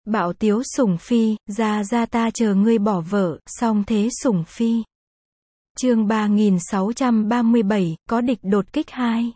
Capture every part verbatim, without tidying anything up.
Bạo tiếu sủng phi, ra ra ta chờ ngươi bỏ vợ, song thế sủng phi. Chương ba nghìn sáu trăm ba mươi bảy, có địch đột kích hai.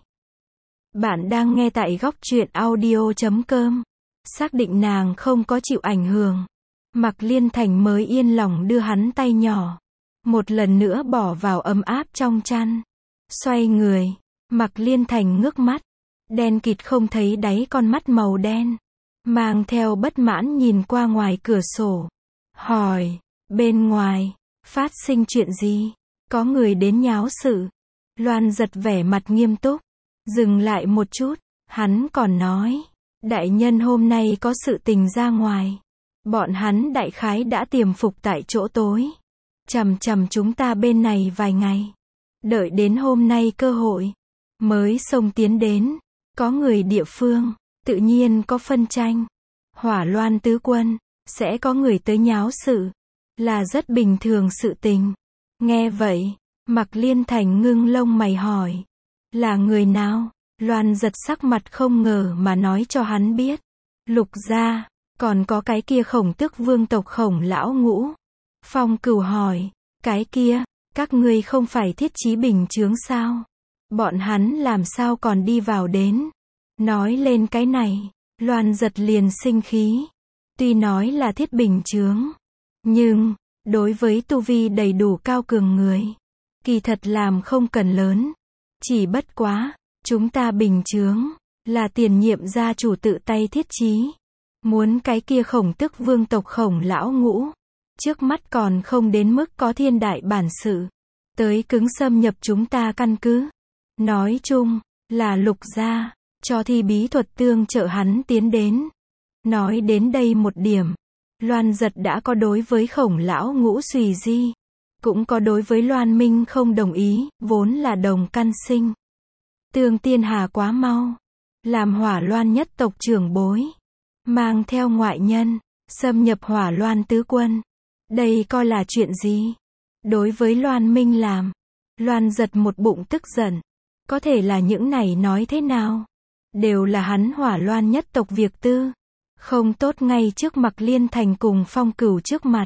Bạn đang nghe tại góc truyện audio chấm com. Xác định nàng không có chịu ảnh hưởng. Mạc Liên Thành mới yên lòng đưa hắn tay nhỏ. Một lần nữa bỏ vào ấm áp trong chăn. Xoay người. Mạc Liên Thành ngước mắt. Đen kịt không thấy đáy con mắt màu đen. Mang theo bất mãn nhìn qua ngoài cửa sổ. Hỏi. Bên ngoài. Phát sinh chuyện gì? Có người đến nháo sự. Loan giật vẻ mặt nghiêm túc. Dừng lại một chút. Hắn còn nói. Đại nhân hôm nay có sự tình ra ngoài. Bọn hắn đại khái đã tiềm phục tại chỗ tối. Chằm chằm chúng ta bên này vài ngày. Đợi đến hôm nay cơ hội. Mới xông tiến đến. Có người địa phương. Tự nhiên có phân tranh. Hỏa Loan tứ quân. Sẽ có người tới nháo sự. Là rất bình thường sự tình. Nghe vậy. Mạc Liên Thành ngưng lông mày hỏi. Là người nào? Loan giật sắc mặt không ngờ mà nói cho hắn biết. Lục gia. Còn có cái kia Khổng Tước vương tộc Khổng lão ngũ. Phong Cửu hỏi. Cái kia. Các ngươi không phải thiết chí bình chướng sao? Bọn hắn làm sao còn đi vào đến? Nói lên cái này. Loan giật liền sinh khí. Tuy nói là thiết bình chướng. Nhưng. Đối với tu vi đầy đủ cao cường người. Kỳ thật làm không cần lớn. Chỉ bất quá. Chúng ta bình chướng. Là tiền nhiệm gia chủ tự tay thiết chí. Muốn cái kia Khổng Tước vương tộc Khổng lão ngũ. Trước mắt còn không đến mức có thiên đại bản sự. Tới cứng xâm nhập chúng ta căn cứ. Nói chung. Là lục gia. Cho thi bí thuật tương trợ hắn tiến đến. Nói đến đây một điểm. Loan giật đã có đối với Khổng lão ngũ suy di. Cũng có đối với Loan Minh không đồng ý. Vốn là đồng căn sinh. Tương tiên hà quá mau. Làm Hỏa Loan nhất tộc trưởng bối. Mang theo ngoại nhân. Xâm nhập Hỏa Loan tứ quân. Đây coi là chuyện gì? Đối với Loan Minh làm. Loan giật một bụng tức giận. Có thể là những này nói thế nào? Đều là hắn Hỏa Loan nhất tộc việc tư. Không tốt ngay trước Mạc Liên Thành cùng Phong Cửu trước mặt.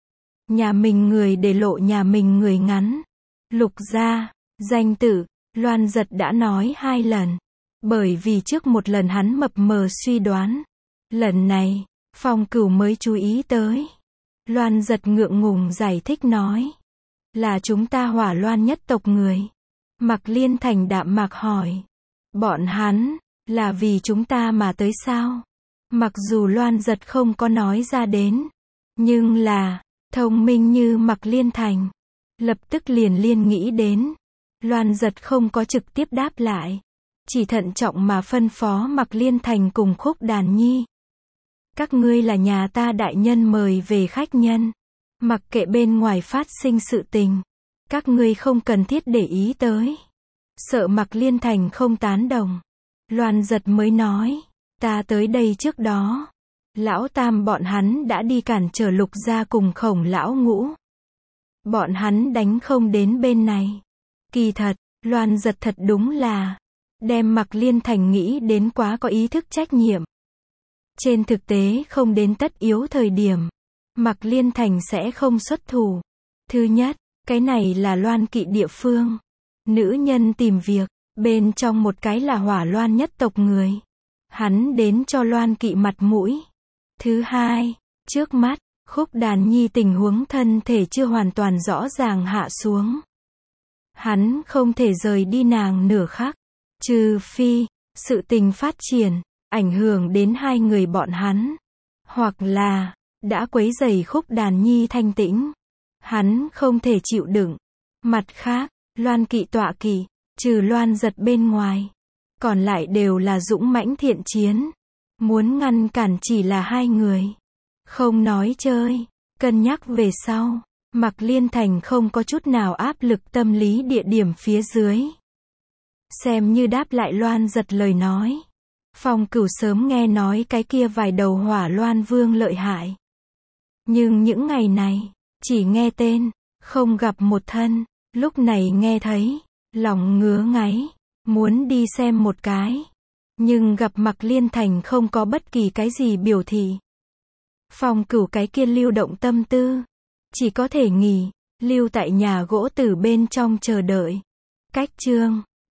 Nhà mình người để lộ nhà mình người ngắn. Lục gia. Danh tự. Loan giật đã nói hai lần. Bởi vì trước một lần hắn mập mờ suy đoán. Lần này. Phong Cửu mới chú ý tới. Loan giật ngượng ngùng giải thích nói. Là chúng ta Hỏa Loan nhất tộc người. Mạc Liên Thành đạm mạc hỏi. Bọn hắn. Là vì chúng ta mà tới sao? Mặc dù Loan giật không có nói ra đến. Nhưng là. Thông minh như Mạc Liên Thành. Lập tức liền liên nghĩ đến. Loan giật không có trực tiếp đáp lại. Chỉ thận trọng mà phân phó Mạc Liên Thành cùng Khúc Đàn Nhi. Các ngươi là nhà ta đại nhân mời về khách nhân. Mặc kệ bên ngoài phát sinh sự tình. Các ngươi không cần thiết để ý tới. Sợ Mạc Liên Thành không tán đồng. Loan giật mới nói. Ta tới đây trước đó. Lão Tam bọn hắn đã đi cản trở Lục gia cùng Khổng lão ngũ. Bọn hắn đánh không đến bên này. Kỳ thật, Loan giật thật đúng là. Đem Mạc Liên Thành nghĩ đến quá có ý thức trách nhiệm. Trên thực tế không đến tất yếu thời điểm. Mạc Liên Thành sẽ không xuất thủ. Thứ nhất, cái này là Loan kỵ địa phương. Nữ nhân tìm việc. Bên trong một cái là Hỏa Loan nhất tộc người. Hắn đến cho Loan kỵ mặt mũi. Thứ hai, trước mắt, Khúc Đàn Nhi tình huống thân thể chưa hoàn toàn rõ ràng hạ xuống. Hắn không thể rời đi nàng nửa khắc. Trừ phi, sự tình phát triển, ảnh hưởng đến hai người bọn hắn. Hoặc là, đã quấy rầy Khúc Đàn Nhi thanh tĩnh. Hắn không thể chịu đựng. Mặt khác, Loan kỵ tọa kỵ, trừ Loan giật bên ngoài. Còn lại đều là dũng mãnh thiện chiến. Muốn ngăn cản chỉ là hai người. Không nói chơi. Cân nhắc về sau. Mạc Liên Thành không có chút nào áp lực tâm lý địa điểm phía dưới. Xem như đáp lại Loan giật lời nói. Phong Cửu sớm nghe nói cái kia vài đầu Hỏa Loan vương lợi hại. Nhưng những ngày này, chỉ nghe tên, không gặp một thân. Lúc này nghe thấy, lòng ngứa ngáy, muốn đi xem một cái. Nhưng gặp Mạc Liên Thành không có bất kỳ cái gì biểu thị. Phong Cửu cái kia lưu động tâm tư, chỉ có thể nghỉ, lưu tại nhà gỗ tử bên trong chờ đợi. Cách chương